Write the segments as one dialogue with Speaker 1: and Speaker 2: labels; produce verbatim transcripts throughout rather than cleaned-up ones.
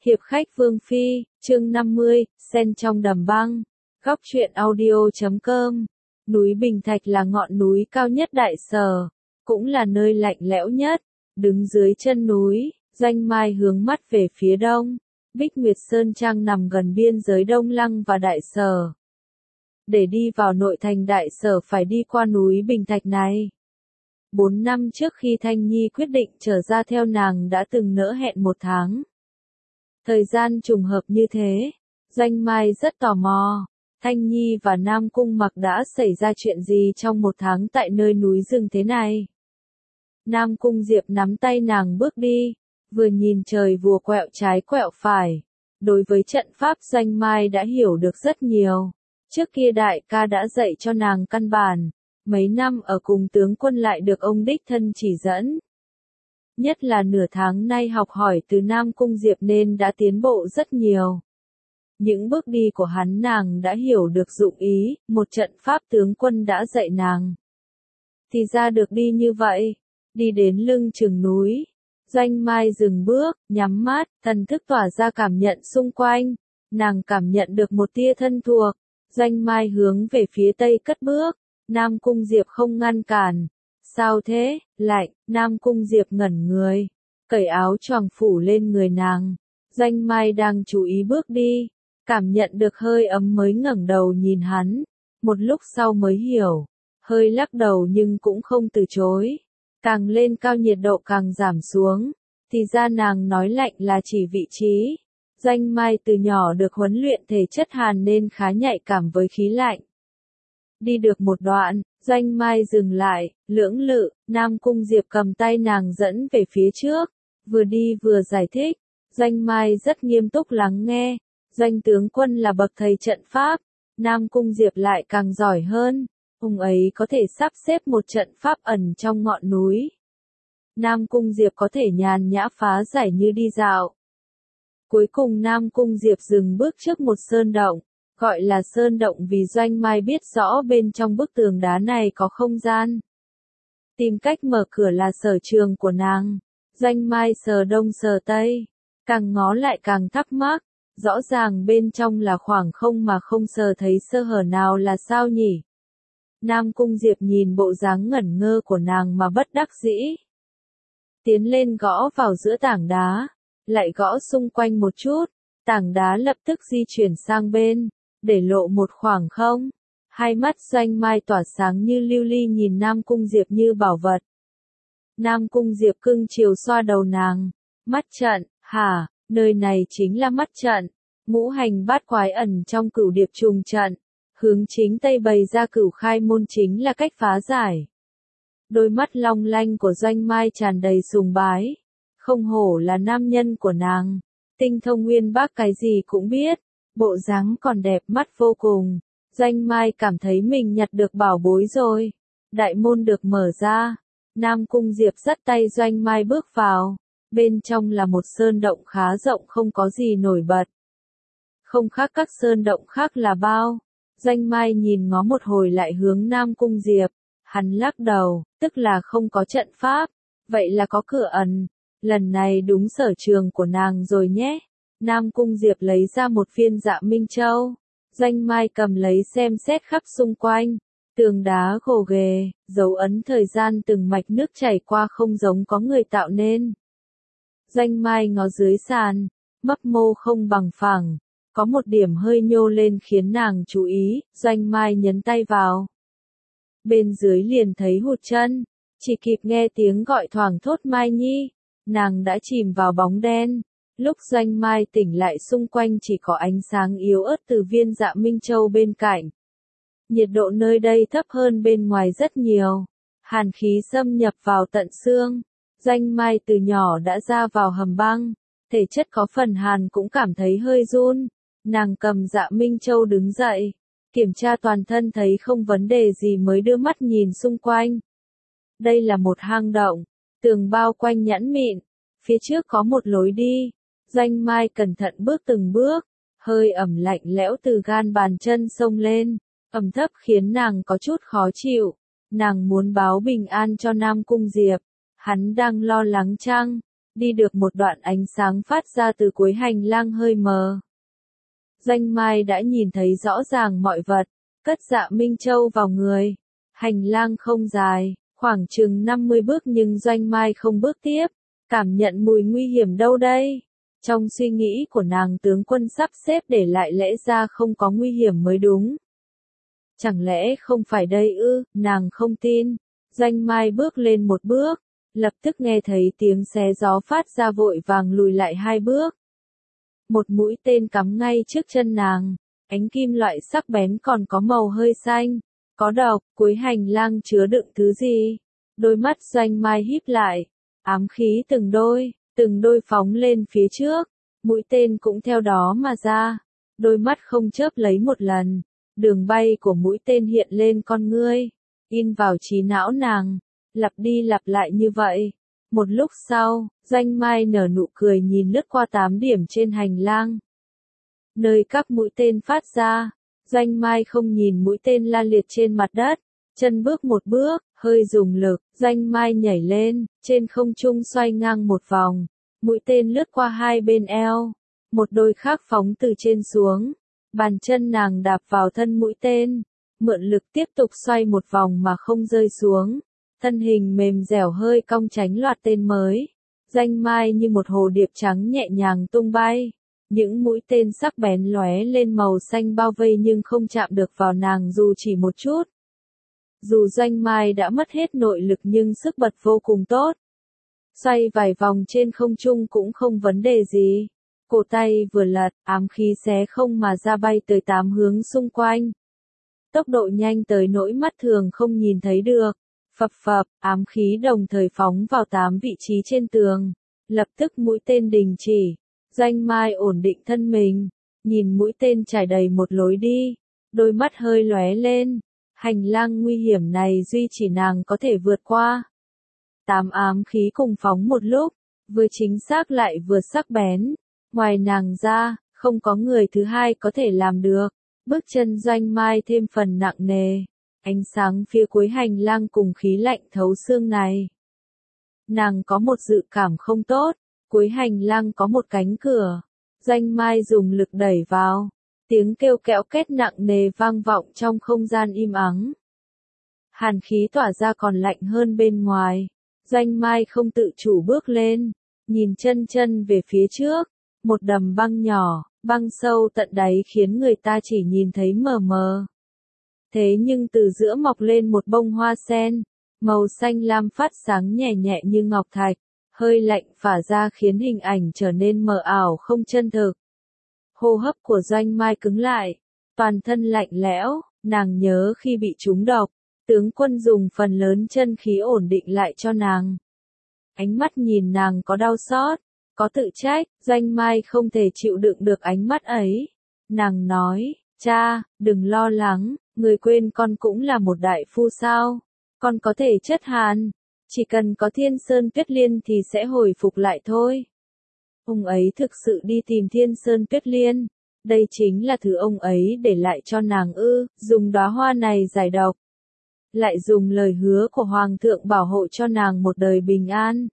Speaker 1: Hiệp khách Vương Phi, chương năm mươi, Sen trong đầm băng. Góc truyện audio chấm com. Núi Bình Thạch là ngọn núi cao nhất Đại Sở, cũng là nơi lạnh lẽo nhất. Đứng dưới chân núi, Doanh Mai hướng mắt về phía đông. Bích Nguyệt Sơn Trang nằm gần biên giới Đông Lăng và Đại Sở. Để đi vào nội thành Đại Sở phải đi qua núi Bình Thạch này. Bốn năm trước khi Thanh Nhi quyết định trở ra theo nàng đã từng nỡ hẹn một tháng. Thời gian trùng hợp như thế, Doanh Mai rất tò mò, Thanh Nhi và Nam Cung Mặc đã xảy ra chuyện gì trong một tháng tại nơi núi rừng thế này. Nam Cung Diệp nắm tay nàng bước đi, vừa nhìn trời vừa quẹo trái quẹo phải. Đối với trận pháp Doanh Mai đã hiểu được rất nhiều. Trước kia đại ca đã dạy cho nàng căn bản, mấy năm ở cùng tướng quân lại được ông đích thân chỉ dẫn. Nhất là nửa tháng nay học hỏi từ Nam Cung Diệp nên đã tiến bộ rất nhiều. Những bước đi của hắn nàng đã hiểu được dụng ý, một trận pháp tướng quân đã dạy nàng. Thì ra được đi như vậy, đi đến lưng chừng núi. Doanh Mai dừng bước, nhắm mắt, thần thức tỏa ra cảm nhận xung quanh. Nàng cảm nhận được một tia thân thuộc. Doanh Mai hướng về phía tây cất bước. Nam Cung Diệp không ngăn cản. Sao thế, lạnh, Nam Cung Diệp ngẩn người. Cởi áo choàng phủ lên người nàng. Doanh Mai đang chú ý bước đi. Cảm nhận được hơi ấm mới ngẩng đầu nhìn hắn. Một lúc sau mới hiểu. Hơi lắc đầu nhưng cũng không từ chối. Càng lên cao nhiệt độ càng giảm xuống. Thì ra nàng nói lạnh là chỉ vị trí. Doanh Mai từ nhỏ được huấn luyện thể chất hàn nên khá nhạy cảm với khí lạnh. Đi được một đoạn, Doanh Mai dừng lại, lưỡng lự, Nam Cung Diệp cầm tay nàng dẫn về phía trước. Vừa đi vừa giải thích. Doanh Mai rất nghiêm túc lắng nghe. Doanh tướng quân là bậc thầy trận pháp. Nam Cung Diệp lại càng giỏi hơn. Ông ấy có thể sắp xếp một trận pháp ẩn trong ngọn núi. Nam Cung Diệp có thể nhàn nhã phá giải như đi dạo. Cuối cùng Nam Cung Diệp dừng bước trước một sơn động. Gọi là sơn động vì Doanh Mai biết rõ bên trong bức tường đá này có không gian. Tìm cách mở cửa là sở trường của nàng. Doanh Mai sờ đông sờ tây. Càng ngó lại càng thắc mắc. Rõ ràng bên trong là khoảng không mà không sờ thấy sơ hở nào là sao nhỉ? Nam Cung Diệp nhìn bộ dáng ngẩn ngơ của nàng mà bất đắc dĩ. Tiến lên gõ vào giữa tảng đá. Lại gõ xung quanh một chút. Tảng đá lập tức di chuyển sang bên. Để lộ một khoảng không. Hai mắt Doanh Mai tỏa sáng như lưu ly nhìn Nam Cung Diệp như bảo vật. Nam Cung Diệp cưng chiều xoa đầu nàng. Mắt trận, hả, nơi này chính là mắt trận. Ngũ hành bát quái ẩn trong cửu điệp trùng trận. Hướng chính tây bày ra cửu khai môn chính là cách phá giải. Đôi mắt long lanh của Doanh Mai tràn đầy sùng bái. Không hổ là nam nhân của nàng. Tinh thông nguyên bác cái gì cũng biết. Bộ dáng còn đẹp mắt vô cùng. Doanh Mai cảm thấy mình nhặt được bảo bối rồi. Đại môn được mở ra. Nam Cung Diệp dắt tay Doanh Mai bước vào. Bên trong là một sơn động khá rộng không có gì nổi bật. Không khác các sơn động khác là bao. Doanh Mai nhìn ngó một hồi lại hướng Nam Cung Diệp. Hắn lắc đầu, tức là không có trận pháp. Vậy là có cửa ẩn. Lần này đúng sở trường của nàng rồi nhé. Nam Cung Diệp lấy ra một viên Dạ Minh Châu. Doanh Mai cầm lấy xem xét khắp xung quanh. Tường đá gồ ghề, dấu ấn thời gian từng mạch nước chảy qua không giống có người tạo nên. Doanh Mai ngó dưới sàn, mấp mô không bằng phẳng. Có một điểm hơi nhô lên khiến nàng chú ý, Doanh Mai nhấn tay vào. Bên dưới liền thấy hụt chân, chỉ kịp nghe tiếng gọi thoảng thốt Mai Nhi. Nàng đã chìm vào bóng đen. Lúc Doanh Mai tỉnh lại xung quanh chỉ có ánh sáng yếu ớt từ viên Dạ Minh Châu bên cạnh. Nhiệt độ nơi đây thấp hơn bên ngoài rất nhiều. Hàn khí xâm nhập vào tận xương. Doanh Mai từ nhỏ đã ra vào hầm băng. Thể chất có phần hàn cũng cảm thấy hơi run. Nàng cầm Dạ Minh Châu đứng dậy. Kiểm tra toàn thân thấy không vấn đề gì mới đưa mắt nhìn xung quanh. Đây là một hang động. Tường bao quanh nhẵn mịn. Phía trước có một lối đi. Doanh Mai cẩn thận bước từng bước. Hơi ẩm lạnh lẽo từ gan bàn chân xông lên. Ẩm thấp khiến nàng có chút khó chịu. Nàng muốn báo bình an cho Nam Cung Diệp. Hắn đang lo lắng chăng? Đi được một đoạn ánh sáng phát ra từ cuối hành lang hơi mờ. Doanh Mai đã nhìn thấy rõ ràng mọi vật, cất Dạ Minh Châu vào người. Hành lang không dài, khoảng chừng năm mươi bước nhưng Doanh Mai không bước tiếp, cảm nhận mùi nguy hiểm đâu đây. Trong suy nghĩ của nàng tướng quân sắp xếp để lại lẽ ra không có nguy hiểm mới đúng. Chẳng lẽ không phải đây ư, nàng không tin. Doanh Mai bước lên một bước, lập tức nghe thấy tiếng xé gió phát ra vội vàng lùi lại hai bước. Một mũi tên cắm ngay trước chân nàng, ánh kim loại sắc bén còn có màu hơi xanh, có độc, cuối hành lang chứa đựng thứ gì? Đôi mắt Doanh Mai híp lại, ám khí từng đôi, từng đôi phóng lên phía trước, mũi tên cũng theo đó mà ra, đôi mắt không chớp lấy một lần, đường bay của mũi tên hiện lên con ngươi, in vào trí não nàng, lặp đi lặp lại như vậy. Một lúc sau, Doanh Mai nở nụ cười nhìn lướt qua tám điểm trên hành lang. Nơi các mũi tên phát ra, Doanh Mai không nhìn mũi tên la liệt trên mặt đất, chân bước một bước, hơi dùng lực, Doanh Mai nhảy lên, trên không trung xoay ngang một vòng, mũi tên lướt qua hai bên eo, một đôi khác phóng từ trên xuống, bàn chân nàng đạp vào thân mũi tên, mượn lực tiếp tục xoay một vòng mà không rơi xuống. Thân hình mềm dẻo hơi cong tránh loạt tên mới. Doanh Mai như một hồ điệp trắng nhẹ nhàng tung bay. Những mũi tên sắc bén lóe lên màu xanh bao vây nhưng không chạm được vào nàng dù chỉ một chút. Dù Doanh Mai đã mất hết nội lực nhưng sức bật vô cùng tốt. Xoay vài vòng trên không trung cũng không vấn đề gì. Cổ tay vừa lật, ám khí xé không mà ra bay tới tám hướng xung quanh. Tốc độ nhanh tới nỗi mắt thường không nhìn thấy được. Phập phập, ám khí đồng thời phóng vào tám vị trí trên tường. Lập tức mũi tên đình chỉ. Doanh Mai ổn định thân mình. Nhìn mũi tên trải đầy một lối đi. Đôi mắt hơi lóe lên. Hành lang nguy hiểm này duy chỉ nàng có thể vượt qua. Tám ám khí cùng phóng một lúc. Vừa chính xác lại vừa sắc bén. Ngoài nàng ra, không có người thứ hai có thể làm được. Bước chân Doanh Mai thêm phần nặng nề. Ánh sáng phía cuối hành lang cùng khí lạnh thấu xương này. Nàng có một dự cảm không tốt, cuối hành lang có một cánh cửa. Doanh Mai dùng lực đẩy vào, tiếng kêu kẽo két nặng nề vang vọng trong không gian im ắng. Hàn khí tỏa ra còn lạnh hơn bên ngoài. Doanh Mai không tự chủ bước lên, nhìn chân chân về phía trước, một đầm băng nhỏ, băng sâu tận đáy khiến người ta chỉ nhìn thấy mờ mờ. Thế nhưng từ giữa mọc lên một bông hoa sen, màu xanh lam phát sáng nhẹ nhẹ như ngọc thạch, hơi lạnh phả ra khiến hình ảnh trở nên mờ ảo không chân thực. Hô hấp của Doanh Mai cứng lại, toàn thân lạnh lẽo, nàng nhớ khi bị trúng độc, tướng quân dùng phần lớn chân khí ổn định lại cho nàng. Ánh mắt nhìn nàng có đau xót, có tự trách, Doanh Mai không thể chịu đựng được ánh mắt ấy. Nàng nói, cha, đừng lo lắng. Người quên con cũng là một đại phu sao? Con có thể chất hàn, chỉ cần có Thiên Sơn Tuyết Liên thì sẽ hồi phục lại thôi. Ông ấy thực sự đi tìm Thiên Sơn Tuyết Liên, đây chính là thứ ông ấy để lại cho nàng ư, dùng đóa hoa này giải độc. Lại dùng lời hứa của Hoàng thượng bảo hộ cho nàng một đời bình an.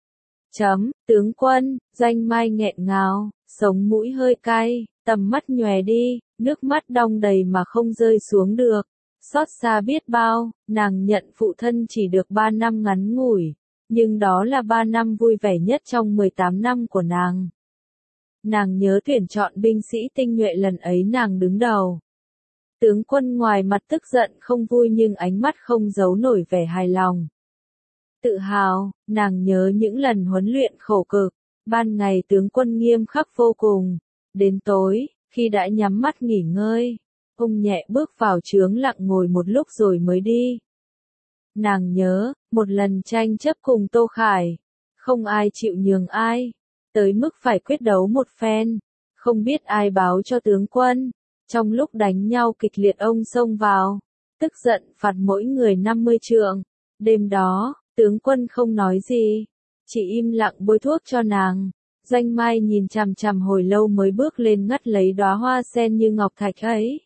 Speaker 1: Chấm, tướng quân, Doanh Mai nghẹn ngào, sống mũi hơi cay, tầm mắt nhòe đi. Nước mắt đong đầy mà không rơi xuống được. Xót xa biết bao, nàng nhận phụ thân chỉ được ba năm ngắn ngủi. Nhưng đó là ba năm vui vẻ nhất trong mười tám năm của nàng. Nàng nhớ tuyển chọn binh sĩ tinh nhuệ lần ấy nàng đứng đầu. Tướng quân ngoài mặt tức giận không vui nhưng ánh mắt không giấu nổi vẻ hài lòng. Tự hào, nàng nhớ những lần huấn luyện khổ cực. Ban ngày tướng quân nghiêm khắc vô cùng. Đến tối, khi đã nhắm mắt nghỉ ngơi, ông nhẹ bước vào trướng lặng ngồi một lúc rồi mới đi. Nàng nhớ, một lần tranh chấp cùng Tô Khải, không ai chịu nhường ai, tới mức phải quyết đấu một phen, không biết ai báo cho tướng quân. Trong lúc đánh nhau kịch liệt ông xông vào, tức giận phạt mỗi người năm mươi trượng. Đêm đó, tướng quân không nói gì, chỉ im lặng bôi thuốc cho nàng. Doanh Mai nhìn chằm chằm hồi lâu mới bước lên ngắt lấy đóa hoa sen như ngọc thạch ấy.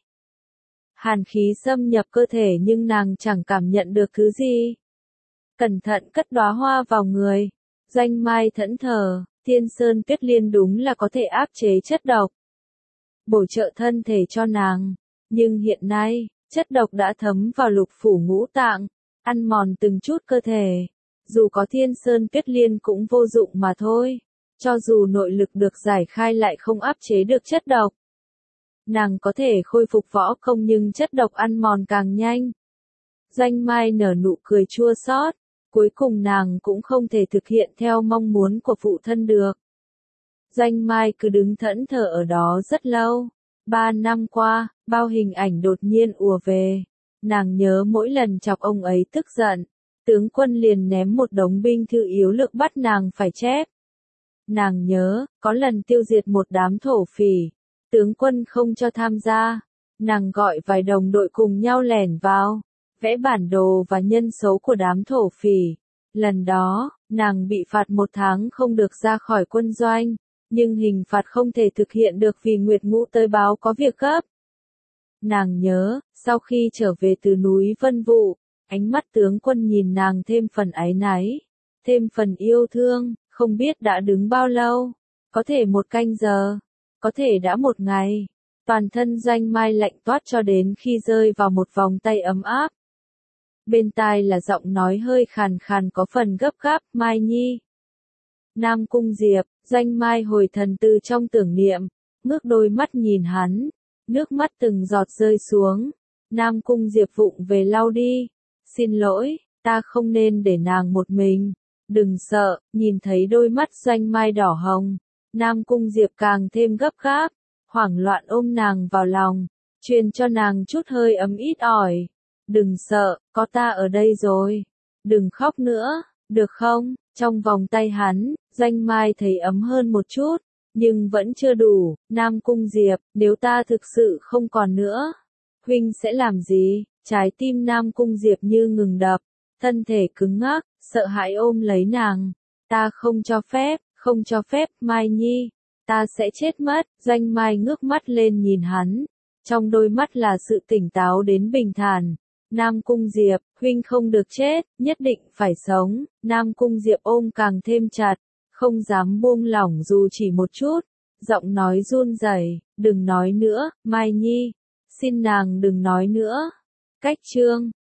Speaker 1: Hàn khí xâm nhập cơ thể nhưng nàng chẳng cảm nhận được thứ gì. Cẩn thận cất đóa hoa vào người. Danh Mai thẫn thờ, Thiên Sơn Tuyết Liên đúng là có thể áp chế chất độc, bổ trợ thân thể cho nàng. Nhưng hiện nay, chất độc đã thấm vào lục phủ ngũ tạng, ăn mòn từng chút cơ thể. Dù có Thiên Sơn Tuyết Liên cũng vô dụng mà thôi. Cho dù nội lực được giải khai lại không áp chế được chất độc. Nàng có thể khôi phục võ công nhưng chất độc ăn mòn càng nhanh. Danh Mai nở nụ cười chua xót, cuối cùng nàng cũng không thể thực hiện theo mong muốn của phụ thân được. Danh Mai cứ đứng thẫn thờ ở đó rất lâu. Ba năm qua, bao hình ảnh đột nhiên ùa về. Nàng nhớ mỗi lần chọc ông ấy tức giận, tướng quân liền ném một đống binh thư yếu lược bắt nàng phải chép. Nàng nhớ, có lần tiêu diệt một đám thổ phỉ, tướng quân không cho tham gia. Nàng gọi vài đồng đội cùng nhau lẻn vào, vẽ bản đồ và nhân số của đám thổ phỉ. Lần đó, nàng bị phạt một tháng không được ra khỏi quân doanh. Nhưng hình phạt không thể thực hiện được vì Nguyệt Ngũ tới báo có việc gấp. Nàng nhớ, sau khi trở về từ núi Vân Vụ, ánh mắt tướng quân nhìn nàng thêm phần áy náy, thêm phần yêu thương, không biết đã đứng bao lâu, có thể một canh giờ, có thể đã một ngày. Toàn thân Danh Mai lạnh toát cho đến khi rơi vào một vòng tay ấm áp. Bên tai là giọng nói hơi khàn khàn có phần gấp gáp, Mai Nhi. Nam Cung Diệp, Danh Mai hồi thần từ trong tưởng niệm, ngước đôi mắt nhìn hắn, nước mắt từng giọt rơi xuống. Nam Cung Diệp vụng về lau đi. Xin lỗi, ta không nên để nàng một mình. Đừng sợ, nhìn thấy đôi mắt Danh Mai đỏ hồng. Nam Cung Diệp càng thêm gấp gáp, hoảng loạn ôm nàng vào lòng, truyền cho nàng chút hơi ấm ít ỏi. Đừng sợ, có ta ở đây rồi. Đừng khóc nữa, được không? Trong vòng tay hắn, Danh Mai thấy ấm hơn một chút, nhưng vẫn chưa đủ. Nam Cung Diệp, nếu ta thực sự không còn nữa, huynh sẽ làm gì? Trái tim Nam Cung Diệp như ngừng đập, thân thể cứng ngắc, sợ hãi ôm lấy nàng. Ta không cho phép, không cho phép, Mai Nhi, ta sẽ chết mất. Danh Mai ngước mắt lên nhìn hắn, trong đôi mắt là sự tỉnh táo đến bình thản. Nam Cung Diệp, huynh không được chết, nhất định phải sống. Nam Cung Diệp ôm càng thêm chặt, không dám buông lỏng dù chỉ một chút. Giọng nói run rẩy, đừng nói nữa, Mai Nhi, xin nàng đừng nói nữa. Cách chương